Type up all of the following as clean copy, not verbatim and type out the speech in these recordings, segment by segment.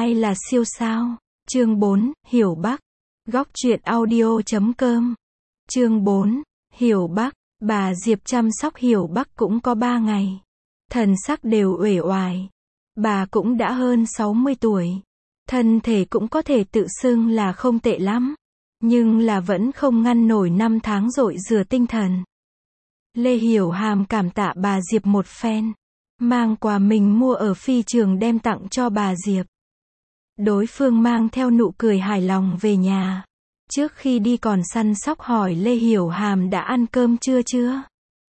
Ai là siêu sao? Chương 4, Hiểu Bắc. Góc truyện audio.com. Chương 4, Hiểu Bắc. Bà Diệp chăm sóc Hiểu Bắc cũng có 3 ngày. Thần sắc đều uể oải. Bà cũng đã hơn 60 tuổi. Thân thể cũng có thể tự xưng là không tệ lắm. Nhưng là vẫn không ngăn nổi 5 tháng dội rửa tinh thần. Lê Hiểu Hàm cảm tạ bà Diệp một phen. Mang quà mình mua ở phi trường đem tặng cho bà Diệp. Đối phương mang theo nụ cười hài lòng về nhà. Trước khi đi còn săn sóc hỏi Lê Hiểu Hàm đã ăn cơm chưa?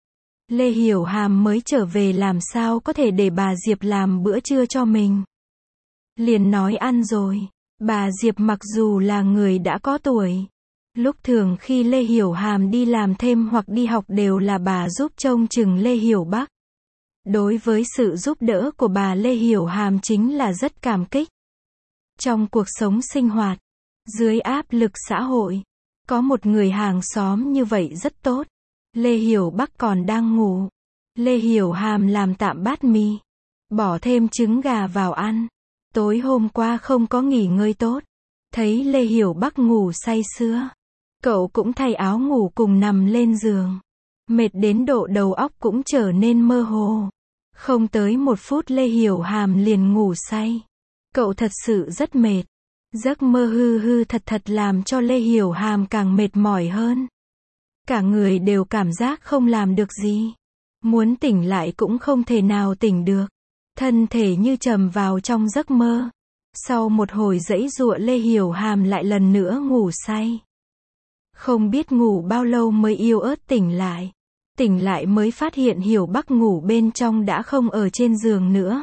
Lê Hiểu Hàm mới trở về làm sao có thể để bà Diệp làm bữa trưa cho mình. Liền nói ăn rồi. Bà Diệp mặc dù là người đã có tuổi. Lúc thường khi Lê Hiểu Hàm đi làm thêm hoặc đi học đều là bà giúp trông chừng Lê Hiểu Bắc. Đối với sự giúp đỡ của bà Lê Hiểu Hàm chính là rất cảm kích. Trong cuộc sống sinh hoạt, dưới áp lực xã hội, có một người hàng xóm như vậy rất tốt. Lê Hiểu Bắc còn đang ngủ. Lê Hiểu Hàm làm tạm bát mì, bỏ thêm trứng gà vào ăn. Tối hôm qua không có nghỉ ngơi tốt. Thấy Lê Hiểu Bắc ngủ say sưa. Cậu cũng thay áo ngủ cùng nằm lên giường. Mệt đến độ đầu óc cũng trở nên mơ hồ. Không tới 1 phút Lê Hiểu Hàm liền ngủ say. Cậu thật sự rất mệt. Giấc mơ hư thật làm cho Lê Hiểu Hàm càng mệt mỏi hơn. Cả người đều cảm giác không làm được gì. Muốn tỉnh lại cũng không thể nào tỉnh được. Thân thể như trầm vào trong giấc mơ. Sau một hồi giãy giụa Lê Hiểu Hàm lại lần nữa ngủ say. Không biết ngủ bao lâu mới yếu ớt tỉnh lại. Tỉnh lại mới phát hiện Hiểu Bắc ngủ bên trong đã không ở trên giường nữa.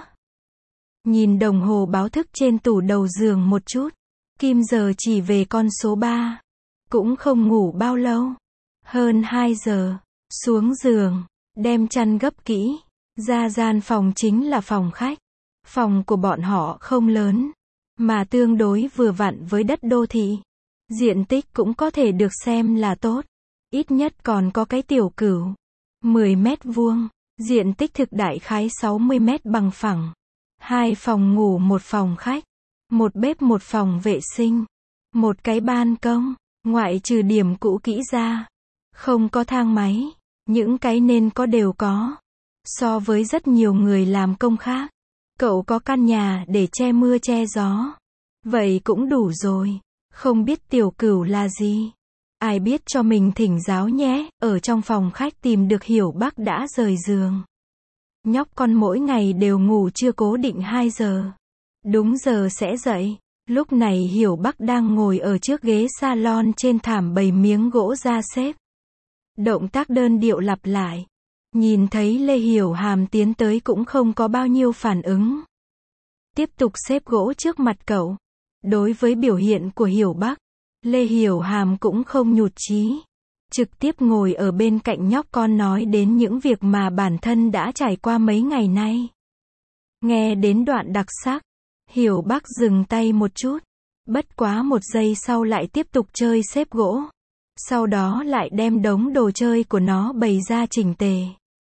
Nhìn đồng hồ báo thức trên tủ đầu giường một chút. Kim giờ chỉ về con số 3. Cũng không ngủ bao lâu. Hơn 2 giờ. Xuống giường. Đem chăn gấp kỹ. Ra gian phòng chính là phòng khách. Phòng của bọn họ không lớn. Mà tương đối vừa vặn với đất đô thị. Diện tích cũng có thể được xem là tốt. Ít nhất còn có cái tiểu cửu. 10 mét vuông. Diện tích thực đại khái 60 mét bằng phẳng. 2 phòng ngủ 1 phòng khách. 1 bếp 1 phòng vệ sinh. 1 cái ban công. Ngoại trừ điểm cũ kỹ ra. Không có thang máy. Những cái nên có đều có. So với rất nhiều người làm công khác. Cậu có căn nhà để che mưa che gió. Vậy cũng đủ rồi. Không biết tiểu cửu là gì. Ai biết cho mình thỉnh giáo nhé. Ở trong phòng khách tìm được Hiểu Bắc đã rời giường. Nhóc con mỗi ngày đều ngủ chưa cố định 2 giờ. Đúng giờ sẽ dậy. Lúc này Hiểu Bắc đang ngồi ở trước ghế salon trên thảm bày miếng gỗ da xếp. Động tác đơn điệu lặp lại. Nhìn thấy Lê Hiểu Hàm tiến tới cũng không có bao nhiêu phản ứng. Tiếp tục xếp gỗ trước mặt cậu. Đối với biểu hiện của Hiểu Bắc, Lê Hiểu Hàm cũng không nhụt chí. Trực tiếp ngồi ở bên cạnh nhóc con nói đến những việc mà bản thân đã trải qua mấy ngày nay. Nghe đến đoạn đặc sắc, Hiểu Bắc dừng tay một chút. Bất quá 1 giây sau lại tiếp tục chơi xếp gỗ. Sau đó lại đem đống đồ chơi của nó bày ra chỉnh tề.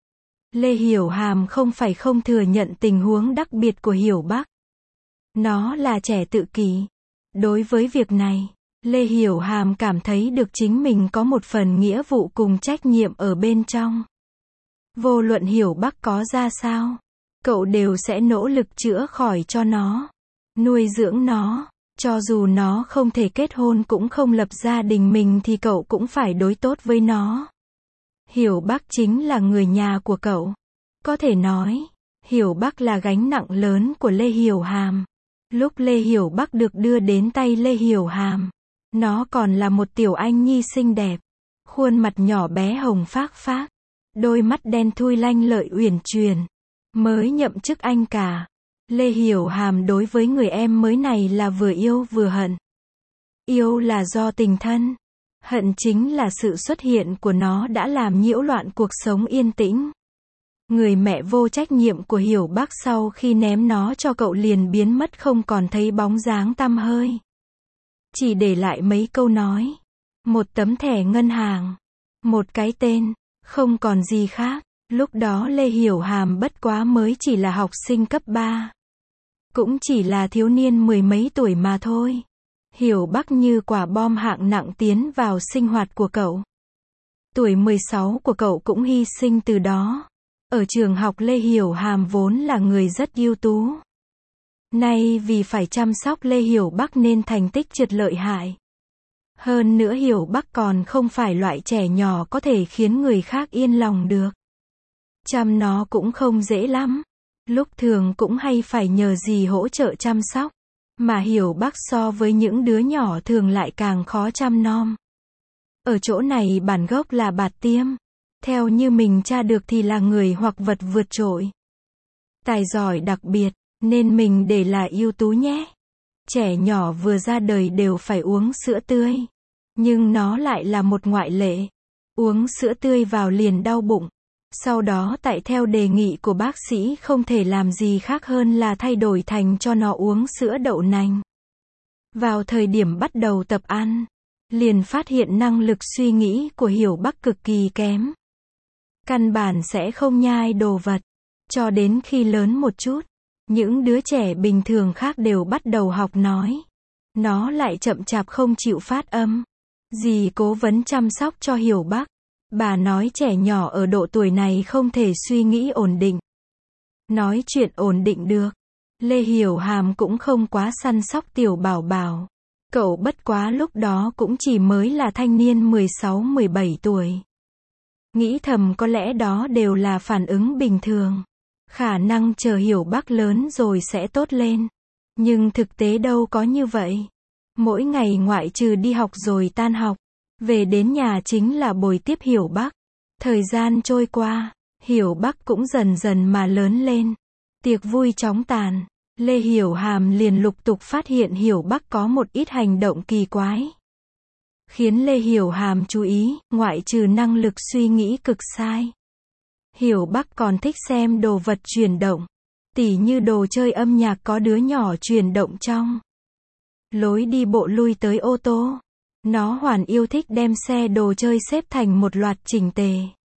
Lê Hiểu Hàm không phải không thừa nhận tình huống đặc biệt của Hiểu Bắc. Nó là trẻ tự kỷ. Đối với việc này, Lê Hiểu Hàm cảm thấy được chính mình có một phần nghĩa vụ cùng trách nhiệm ở bên trong. Vô luận Hiểu Bắc có ra sao, cậu đều sẽ nỗ lực chữa khỏi cho nó, nuôi dưỡng nó. Cho dù nó không thể kết hôn cũng không lập gia đình mình thì cậu cũng phải đối tốt với nó. Hiểu Bắc chính là người nhà của cậu. Có thể nói, Hiểu Bắc là gánh nặng lớn của Lê Hiểu Hàm. Lúc Lê Hiểu Bắc được đưa đến tay Lê Hiểu Hàm, nó còn là một tiểu anh nhi xinh đẹp. Khuôn mặt nhỏ bé hồng phác phác. Đôi mắt đen thui lanh lợi uyển chuyển. Mới nhậm chức anh cả. Lê Hiểu Hàm đối với người em mới này là vừa yêu vừa hận. Yêu là do tình thân. Hận chính là sự xuất hiện của nó đã làm nhiễu loạn cuộc sống yên tĩnh. Người mẹ vô trách nhiệm của Hiểu Bắc sau khi ném nó cho cậu liền biến mất không còn thấy bóng dáng tăm hơi. Chỉ để lại mấy câu nói. 1 tấm thẻ ngân hàng. 1 cái tên. Không còn gì khác. Lúc đó Lê Hiểu Hàm bất quá mới chỉ là học sinh cấp 3. Cũng chỉ là thiếu niên mười mấy tuổi mà thôi. Hiểu Bắc như quả bom hạng nặng tiến vào sinh hoạt của cậu. Tuổi 16 của cậu cũng hy sinh từ đó. Ở trường học Lê Hiểu Hàm vốn là người rất ưu tú. Nay vì phải chăm sóc Lê Hiểu Bắc nên thành tích trượt lợi hại. Hơn nữa Hiểu Bắc còn không phải loại trẻ nhỏ có thể khiến người khác yên lòng được. Chăm nó cũng không dễ lắm. Lúc thường cũng hay phải nhờ dì hỗ trợ chăm sóc. Mà Hiểu Bắc so với những đứa nhỏ thường lại càng khó chăm nom. Ở chỗ này bản gốc là Bạt Tiêm. Theo như mình tra được thì là người hoặc vật vượt trội. Tài giỏi đặc biệt, nên mình để là ưu tú nhé. Trẻ nhỏ vừa ra đời đều phải uống sữa tươi. Nhưng nó lại là một ngoại lệ. Uống sữa tươi vào liền đau bụng. Sau đó tại theo đề nghị của bác sĩ không thể làm gì khác hơn là thay đổi thành cho nó uống sữa đậu nành. Vào thời điểm bắt đầu tập ăn, liền phát hiện năng lực suy nghĩ của Hiểu Bắc cực kỳ kém. Căn bản sẽ không nhai đồ vật. Cho đến khi lớn một chút, những đứa trẻ bình thường khác đều bắt đầu học nói. Nó lại chậm chạp không chịu phát âm. Dì cố vấn chăm sóc cho Hiểu Bắc. Bà nói trẻ nhỏ ở độ tuổi này không thể suy nghĩ ổn định. Nói chuyện ổn định được. Lê Hiểu Hàm cũng không quá săn sóc tiểu bảo bảo. Cậu bất quá lúc đó cũng chỉ mới là thanh niên 16-17 tuổi. Nghĩ thầm có lẽ đó đều là phản ứng bình thường. Khả năng chờ Hiểu Bắc lớn rồi sẽ tốt lên. Nhưng thực tế đâu có như vậy. Mỗi ngày ngoại trừ đi học rồi tan học, về đến nhà chính là bồi tiếp Hiểu Bắc. Thời gian trôi qua, Hiểu Bắc cũng dần dần mà lớn lên. Tiệc vui chóng tàn, Lê Hiểu Hàm liền lục tục phát hiện Hiểu Bắc có một ít hành động kỳ quái. Khiến Lê Hiểu Hàm chú ý, ngoại trừ năng lực suy nghĩ cực sai. Hiểu Bắc còn thích xem đồ vật chuyển động. Tỉ như đồ chơi âm nhạc có đứa nhỏ chuyển động trong. Lối đi bộ lui tới ô tô. Nó hoàn yêu thích đem xe đồ chơi xếp thành một loạt chỉnh tề.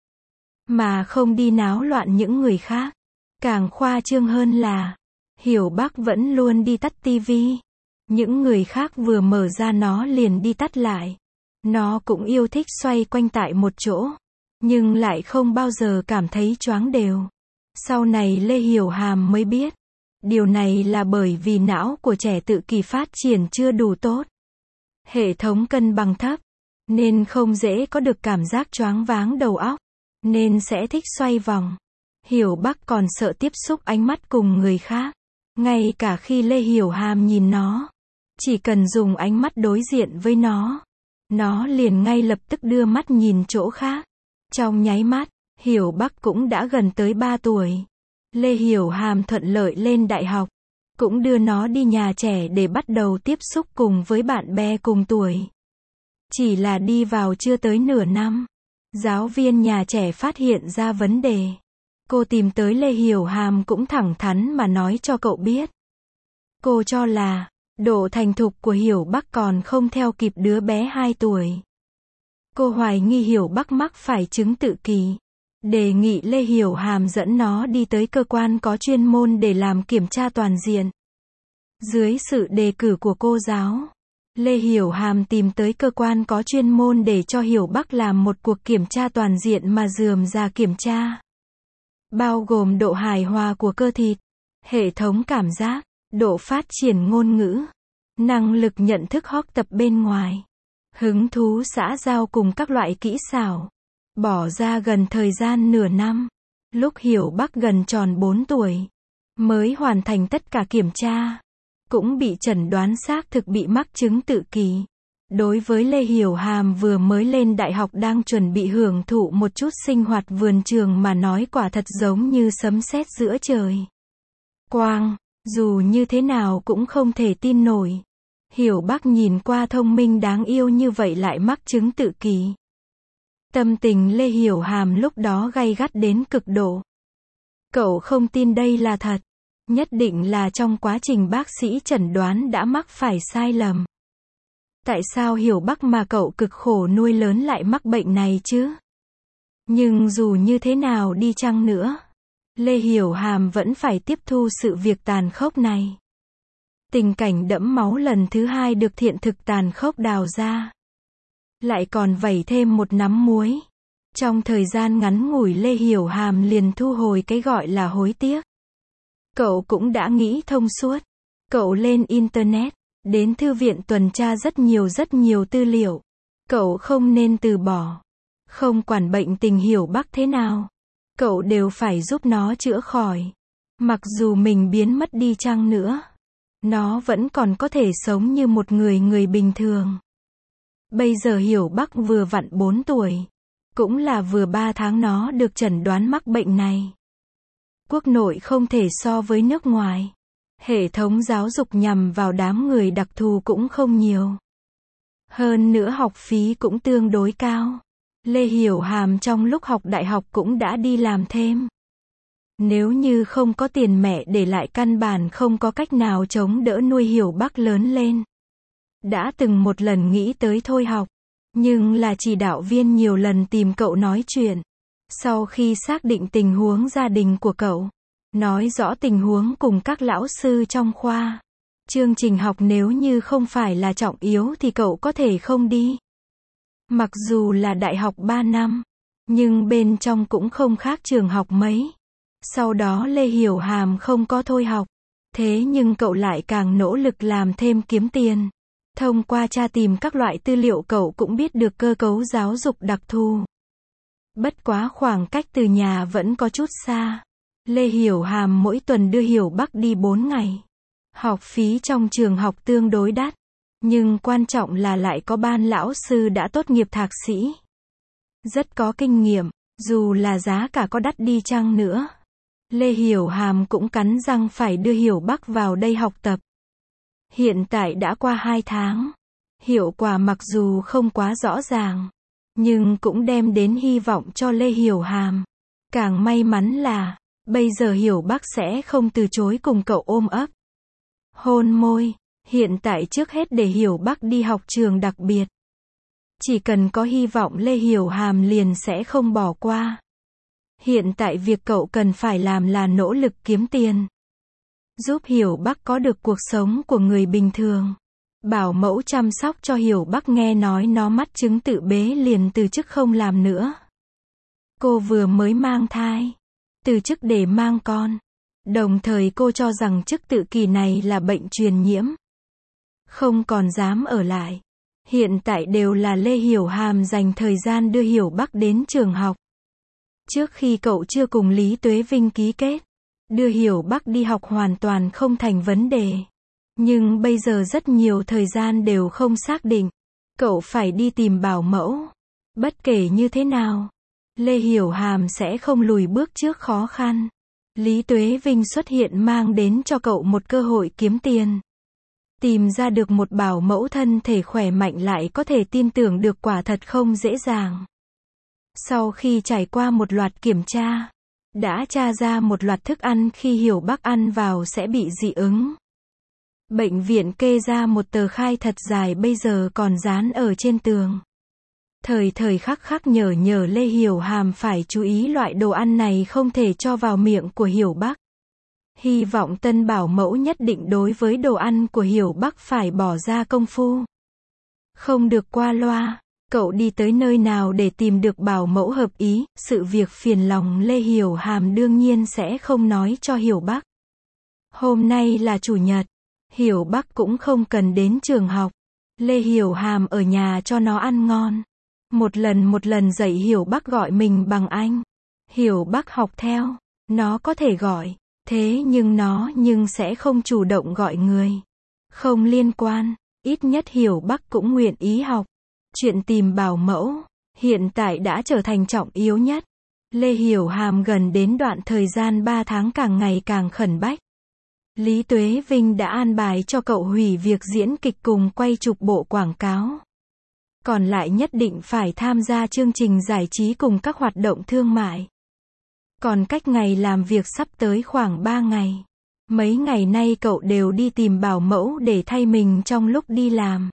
Mà không đi náo loạn những người khác. Càng khoa trương hơn là, Hiểu Bắc vẫn luôn đi tắt tivi. Những người khác vừa mở ra nó liền đi tắt lại. Nó cũng yêu thích xoay quanh tại một chỗ. Nhưng lại không bao giờ cảm thấy choáng đều. Sau này Lê Hiểu Hàm mới biết. Điều này là bởi vì não của trẻ tự kỷ phát triển chưa đủ tốt. Hệ thống cân bằng thấp. Nên không dễ có được cảm giác choáng váng đầu óc. Nên sẽ thích xoay vòng. Hiểu Bắc còn sợ tiếp xúc ánh mắt cùng người khác. Ngay cả khi Lê Hiểu Hàm nhìn nó. Chỉ cần dùng ánh mắt đối diện với nó liền ngay lập tức đưa mắt nhìn chỗ khác. Trong nháy mắt, Hiểu Bắc cũng đã gần tới 3 tuổi. Lê Hiểu Hàm thuận lợi lên đại học. Cũng đưa nó đi nhà trẻ để bắt đầu tiếp xúc cùng với bạn bè cùng tuổi. Chỉ là đi vào chưa tới nửa năm. Giáo viên nhà trẻ phát hiện ra vấn đề. Cô tìm tới Lê Hiểu Hàm cũng thẳng thắn mà nói cho cậu biết. Cô cho là, độ thành thục của Hiểu Bắc còn không theo kịp đứa bé 2 tuổi. Cô hoài nghi Hiểu Bắc mắc phải chứng tự kỷ. Đề nghị Lê Hiểu Hàm dẫn nó đi tới cơ quan có chuyên môn để làm kiểm tra toàn diện. Dưới sự đề cử của cô giáo, Lê Hiểu Hàm tìm tới cơ quan có chuyên môn để cho Hiểu Bắc làm một cuộc kiểm tra toàn diện mà rườm rà kiểm tra. Bao gồm độ hài hòa của cơ thịt, hệ thống cảm giác, độ phát triển ngôn ngữ, năng lực nhận thức học tập bên ngoài, hứng thú xã giao cùng các loại kỹ xảo. Bỏ ra gần thời gian nửa năm, lúc Hiểu Bắc gần tròn 4 tuổi, mới hoàn thành tất cả kiểm tra. Cũng bị chẩn đoán xác thực bị mắc chứng tự kỷ. Đối với Lê Hiểu Hàm vừa mới lên đại học đang chuẩn bị hưởng thụ một chút sinh hoạt vườn trường mà nói quả thật giống như sấm sét giữa trời quang, dù như thế nào cũng không thể tin nổi. Hiểu Bắc nhìn qua thông minh đáng yêu như vậy lại mắc chứng tự kỷ. Tâm tình Lê Hiểu Hàm lúc đó gay gắt đến cực độ. Cậu không tin đây là thật. Nhất định là trong quá trình bác sĩ chẩn đoán đã mắc phải sai lầm. Tại sao Hiểu Bắc mà cậu cực khổ nuôi lớn lại mắc bệnh này chứ? Nhưng dù như thế nào đi chăng nữa, Lê Hiểu Hàm vẫn phải tiếp thu sự việc tàn khốc này. Tình cảnh đẫm máu lần thứ hai được hiện thực tàn khốc đào ra. Lại còn vẩy thêm một nắm muối. Trong thời gian ngắn ngủi Lê Hiểu Hàm liền thu hồi cái gọi là hối tiếc. Cậu cũng đã nghĩ thông suốt. Cậu lên Internet, đến thư viện tuần tra rất nhiều tư liệu. Cậu không nên từ bỏ. Không quản bệnh tình Hiểu Bắc thế nào, cậu đều phải giúp nó chữa khỏi. Mặc dù mình biến mất đi chăng nữa, nó vẫn còn có thể sống như một người bình thường. Bây giờ Hiểu Bắc vừa vặn 4 tuổi. Cũng là vừa 3 tháng nó được chẩn đoán mắc bệnh này. Quốc nội không thể so với nước ngoài. Hệ thống giáo dục nhằm vào đám người đặc thù cũng không nhiều. Hơn nữa học phí cũng tương đối cao. Lê Hiểu Hàm trong lúc học đại học cũng đã đi làm thêm. Nếu như không có tiền mẹ để lại căn bản không có cách nào chống đỡ nuôi Hiểu Bắc lớn lên. Đã từng một lần nghĩ tới thôi học. Nhưng là chỉ đạo viên nhiều lần tìm cậu nói chuyện. Sau khi xác định tình huống gia đình của cậu, nói rõ tình huống cùng các lão sư trong khoa. Chương trình học nếu như không phải là trọng yếu thì cậu có thể không đi. Mặc dù là đại học 3 năm, nhưng bên trong cũng không khác trường học mấy. Sau đó Lê Hiểu Hàm không có thôi học. Thế nhưng cậu lại càng nỗ lực làm thêm kiếm tiền. Thông qua tra tìm các loại tư liệu cậu cũng biết được cơ cấu giáo dục đặc thù. Bất quá khoảng cách từ nhà vẫn có chút xa. Lê Hiểu Hàm mỗi tuần đưa Hiểu Bắc đi 4 ngày. Học phí trong trường học tương đối đắt. Nhưng quan trọng là lại có ban lão sư đã tốt nghiệp thạc sĩ. Rất có kinh nghiệm, dù là giá cả có đắt đi chăng nữa. Lê Hiểu Hàm cũng cắn răng phải đưa Hiểu Bắc vào đây học tập. Hiện tại đã qua 2 tháng. Hiệu quả mặc dù không quá rõ ràng, nhưng cũng đem đến hy vọng cho Lê Hiểu Hàm. Càng may mắn là, bây giờ Hiểu Bắc sẽ không từ chối cùng cậu ôm ấp. Hôn môi, hiện tại trước hết để Hiểu Bắc đi học trường đặc biệt. Chỉ cần có hy vọng Lê Hiểu Hàm liền sẽ không bỏ qua. Hiện tại việc cậu cần phải làm là nỗ lực kiếm tiền. Giúp Hiểu Bắc có được cuộc sống của người bình thường. Bảo mẫu chăm sóc cho Hiểu Bắc nghe nói nó mắc chứng tự bế liền từ chức không làm nữa. Cô vừa mới mang thai. Từ chức để mang con. Đồng thời cô cho rằng chức tự kỷ này là bệnh truyền nhiễm. Không còn dám ở lại. Hiện tại đều là Lê Hiểu Hàm dành thời gian đưa Hiểu Bắc đến trường học. Trước khi cậu chưa cùng Lý Tuế Vinh ký kết, đưa Hiểu Bắc đi học hoàn toàn không thành vấn đề. Nhưng bây giờ rất nhiều thời gian đều không xác định. Cậu phải đi tìm bảo mẫu. Bất kể như thế nào, Lê Hiểu Hàm sẽ không lùi bước trước khó khăn. Lý Tuế Vinh xuất hiện mang đến cho cậu một cơ hội kiếm tiền. Tìm ra được một bảo mẫu thân thể khỏe mạnh lại có thể tin tưởng được quả thật không dễ dàng. Sau khi trải qua một loạt kiểm tra, đã tra ra một loạt thức ăn khi Hiểu Bắc ăn vào sẽ bị dị ứng. Bệnh viện kê ra một tờ khai thật dài bây giờ còn dán ở trên tường. Thời khắc nhở Lê Hiểu Hàm phải chú ý loại đồ ăn này không thể cho vào miệng của Hiểu Bắc. Hy vọng tân bảo mẫu nhất định đối với đồ ăn của Hiểu Bắc phải bỏ ra công phu. Không được qua loa. Cậu đi tới nơi nào để tìm được bảo mẫu hợp ý, sự việc phiền lòng Lê Hiểu Hàm đương nhiên sẽ không nói cho Hiểu Bắc. Hôm nay là chủ nhật, Hiểu Bắc cũng không cần đến trường học. Lê Hiểu Hàm ở nhà cho nó ăn ngon. Một lần dạy Hiểu Bắc gọi mình bằng anh. Hiểu Bắc học theo, nó có thể gọi, thế nhưng nó sẽ không chủ động gọi người. Không liên quan, ít nhất Hiểu Bắc cũng nguyện ý học. Chuyện tìm bảo mẫu, hiện tại đã trở thành trọng yếu nhất. Lê Hiểu Hàm gần đến đoạn thời gian 3 tháng càng ngày càng khẩn bách. Lý Tuế Vinh đã an bài cho cậu hủy việc diễn kịch cùng quay chụp bộ quảng cáo. Còn lại nhất định phải tham gia chương trình giải trí cùng các hoạt động thương mại. Còn cách ngày làm việc sắp tới khoảng 3 ngày. Mấy ngày nay cậu đều đi tìm bảo mẫu để thay mình trong lúc đi làm.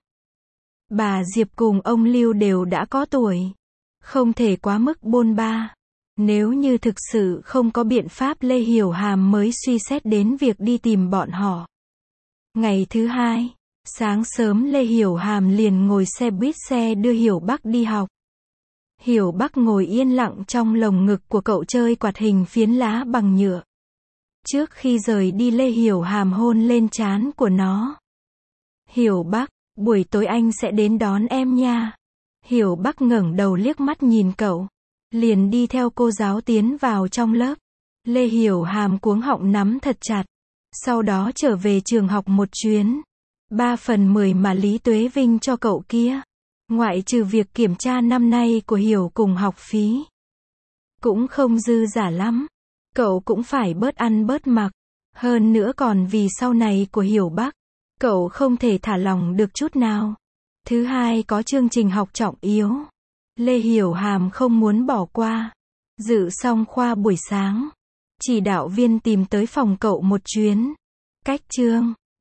Bà Diệp cùng ông Lưu đều đã có tuổi. Không thể quá mức bôn ba. Nếu như thực sự không có biện pháp Lê Hiểu Hàm mới suy xét đến việc đi tìm bọn họ. Ngày thứ hai, sáng sớm Lê Hiểu Hàm liền ngồi xe buýt xe đưa Hiểu Bắc đi học. Hiểu Bắc ngồi yên lặng trong lồng ngực của cậu chơi quạt hình phiến lá bằng nhựa. Trước khi rời đi Lê Hiểu Hàm hôn lên trán của nó. Hiểu Bắc, buổi tối anh sẽ đến đón em nha. Hiểu Bắc ngẩng đầu liếc mắt nhìn cậu. Liền đi theo cô giáo tiến vào trong lớp. Lê Hiểu Hàm cuống họng nắm thật chặt. Sau đó trở về trường học một chuyến. 3/10 mà Lý Tuế Vinh cho cậu kia. Ngoại trừ việc kiểm tra năm nay của Hiểu cùng học phí. Cũng không dư giả lắm. Cậu cũng phải bớt ăn bớt mặc. Hơn nữa còn vì sau này của Hiểu Bắc. Cậu không thể thả lỏng được chút nào. Thứ hai có chương trình học trọng yếu. Lê Hiểu Hàm không muốn bỏ qua. Dự xong khoa buổi sáng. Chỉ đạo viên tìm tới phòng cậu một chuyến. Cách chương.